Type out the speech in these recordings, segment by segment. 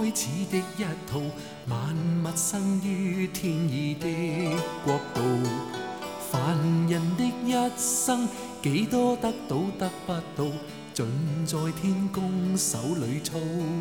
始的一套，萬物生於天意的國度。凡人的一生，幾多得到得不到，盡在天公手裏操。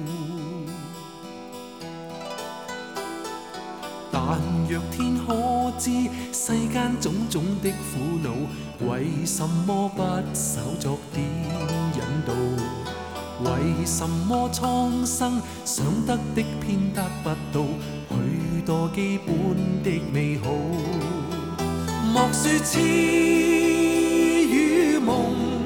但若天可知世間種種的苦惱，為什麼不稍作點引導？為什麼蒼生想得的偏得不到許多基本的美好？莫說痴與夢，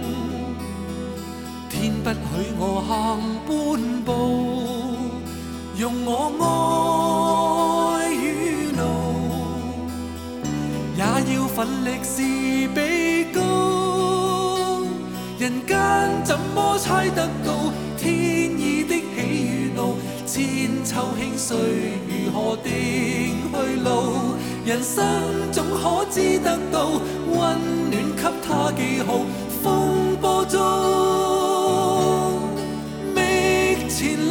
天不許我行半步，用我愛與怒，也要奮力是比高。人間怎麼猜得到天意的喜與怒？千秋興衰如何定去路？人生總可知得到溫暖給他記號，風波中覓前路。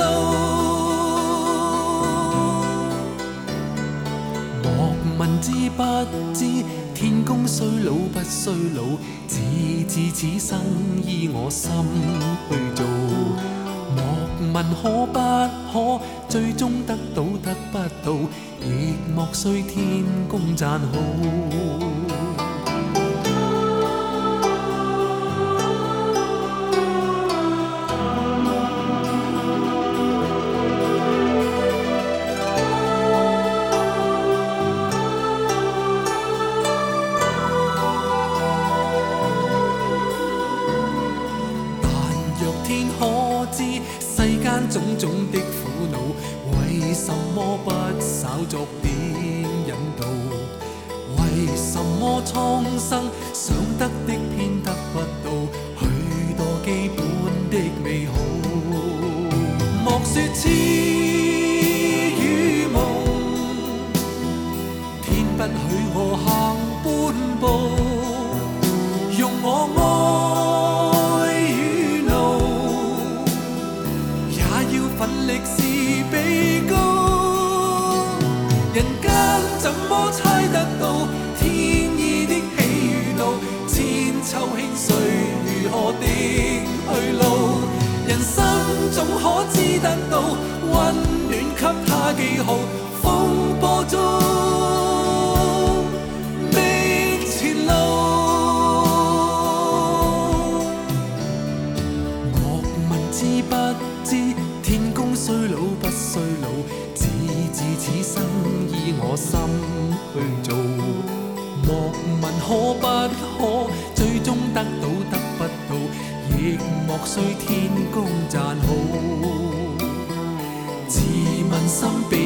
莫問知不知天公衰老不衰老，只知此生依我心去做。莫問可不可最終得到得不到，亦莫需天公讚好。天可知世間種種的苦惱，為什麼不稍作點引導？為什麼蒼生想得的偏得不到許多基本的美好？莫說痴與夢，天不許我行半步，用我愛奮力是比高。人間怎麼猜得到天意的喜與怒？千秋興衰如何定去路？人生總可知得到溫暖給他記號，風波中覓前路。莫問知不知天公衰老不衰老，只知此生依我心去做。莫問可不可最終得到得不到，亦莫需天公讚好。自問心比